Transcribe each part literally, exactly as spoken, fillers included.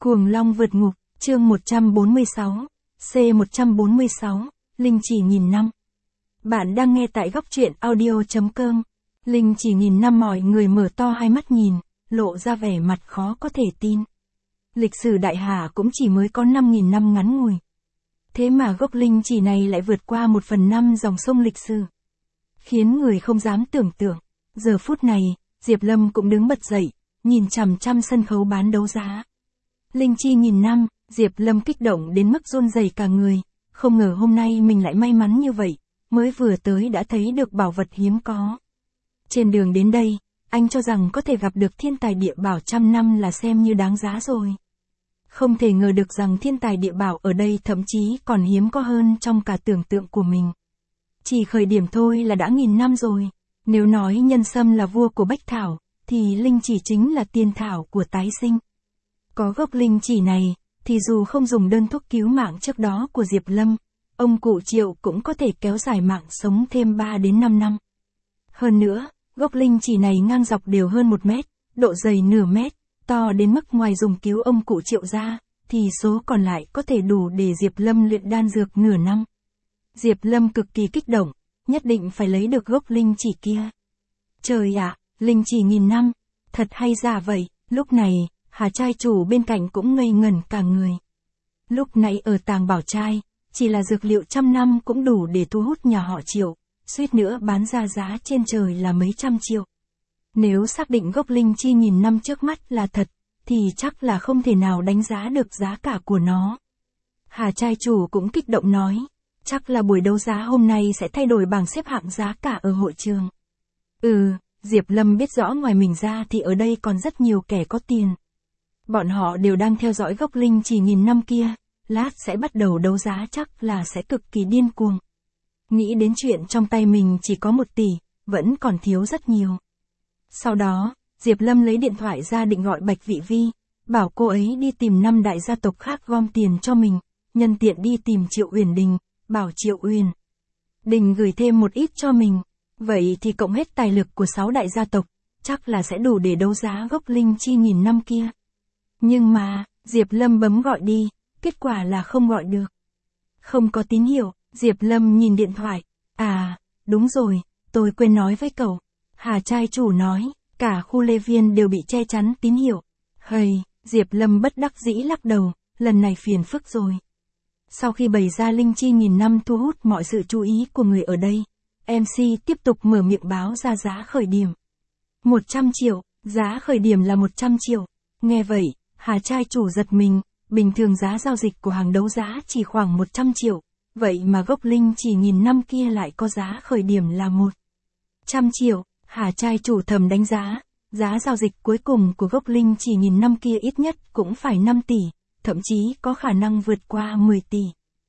Cuồng Long vượt ngục, chương một trăm bốn mươi sáu, C một trăm bốn mươi sáu, Linh chỉ nghìn năm. Bạn đang nghe tại góc truyện audio chấm com. Linh chỉ nghìn năm. Mọi người mở to hai mắt nhìn, lộ ra vẻ mặt khó có thể tin. Lịch sử Đại Hà cũng chỉ mới có năm nghìn năm ngắn ngủi. Thế mà gốc linh chỉ này lại vượt qua một phần năm dòng sông lịch sử. Khiến người không dám tưởng tượng. Giờ phút này, Diệp Lâm cũng đứng bật dậy, nhìn chằm chằm sân khấu bán đấu giá. Linh chi nghìn năm, Diệp Lâm kích động đến mức run rẩy cả người, không ngờ hôm nay mình lại may mắn như vậy, mới vừa tới đã thấy được bảo vật hiếm có. Trên đường đến đây, anh cho rằng có thể gặp được thiên tài địa bảo trăm năm là xem như đáng giá rồi. Không thể ngờ được rằng thiên tài địa bảo ở đây thậm chí còn hiếm có hơn trong cả tưởng tượng của mình. Chỉ khởi điểm thôi là đã nghìn năm rồi. Nếu nói nhân sâm là vua của bách thảo, thì linh chỉ chính là tiên thảo của tái sinh. Có gốc linh chỉ này, thì dù không dùng đơn thuốc cứu mạng trước đó của Diệp Lâm, ông cụ Triệu cũng có thể kéo dài mạng sống thêm ba đến năm năm. Hơn nữa, gốc linh chỉ này ngang dọc đều hơn một mét, độ dày nửa mét, to đến mức ngoài dùng cứu ông cụ Triệu ra, thì số còn lại có thể đủ để Diệp Lâm luyện đan dược nửa năm. Diệp Lâm cực kỳ kích động, nhất định phải lấy được gốc linh chỉ kia. Trời ạ, linh chỉ nghìn năm, thật hay giả vậy. Lúc này, Hà trai chủ bên cạnh cũng ngây ngẩn cả người. Lúc nãy ở tàng bảo trai, chỉ là dược liệu trăm năm cũng đủ để thu hút nhà họ Triệu, suýt nữa bán ra giá trên trời là mấy trăm triệu. Nếu xác định gốc linh chi nghìn năm trước mắt là thật, thì chắc là không thể nào đánh giá được giá cả của nó. Hà trai chủ cũng kích động nói, chắc là buổi đấu giá hôm nay sẽ thay đổi bảng xếp hạng giá cả ở hội trường. Ừ, Diệp Lâm biết rõ ngoài mình ra thì ở đây còn rất nhiều kẻ có tiền. Bọn họ đều đang theo dõi gốc linh chỉ nghìn năm kia, lát sẽ bắt đầu đấu giá chắc là sẽ cực kỳ điên cuồng. Nghĩ đến chuyện trong tay mình chỉ có một tỷ, vẫn còn thiếu rất nhiều. Sau đó, Diệp Lâm lấy điện thoại ra định gọi Bạch Vị Vi, bảo cô ấy đi tìm năm đại gia tộc khác gom tiền cho mình, nhân tiện đi tìm Triệu Uyển Đình, bảo Triệu Uyển Đình gửi thêm một ít cho mình. Vậy thì cộng hết tài lực của sáu đại gia tộc, chắc là sẽ đủ để đấu giá gốc linh chi nghìn năm kia. Nhưng mà, Diệp Lâm bấm gọi đi, kết quả là không gọi được. Không có tín hiệu, Diệp Lâm nhìn điện thoại. À, đúng rồi, tôi quên nói với cậu. Hà trai chủ nói, cả khu Lê Viên đều bị che chắn tín hiệu. Hây, Diệp Lâm bất đắc dĩ lắc đầu, lần này phiền phức rồi. Sau khi bày ra linh chi nghìn năm thu hút mọi sự chú ý của người ở đây, em xê tiếp tục mở miệng báo ra giá khởi điểm. một trăm triệu, giá khởi điểm là một trăm triệu. Nghe vậy, Hà trai chủ giật mình, bình thường giá giao dịch của hàng đấu giá chỉ khoảng một trăm triệu, vậy mà gốc linh chỉ nghìn năm kia lại có giá khởi điểm là một trăm triệu. Hà trai chủ thầm đánh giá, giá giao dịch cuối cùng của gốc linh chỉ nghìn năm kia ít nhất cũng phải năm tỷ, thậm chí có khả năng vượt qua mười tỷ.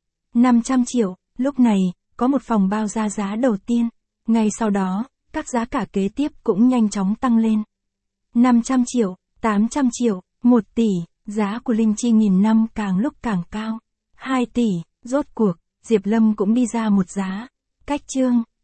năm trăm triệu, lúc này, có một phòng bao ra giá đầu tiên, ngay sau đó, các giá cả kế tiếp cũng nhanh chóng tăng lên. năm trăm triệu, tám trăm triệu, một tỷ, giá của linh chi nghìn năm càng lúc càng cao. hai tỷ, rốt cuộc, Diệp Lâm cũng đi ra một giá. Cách chương.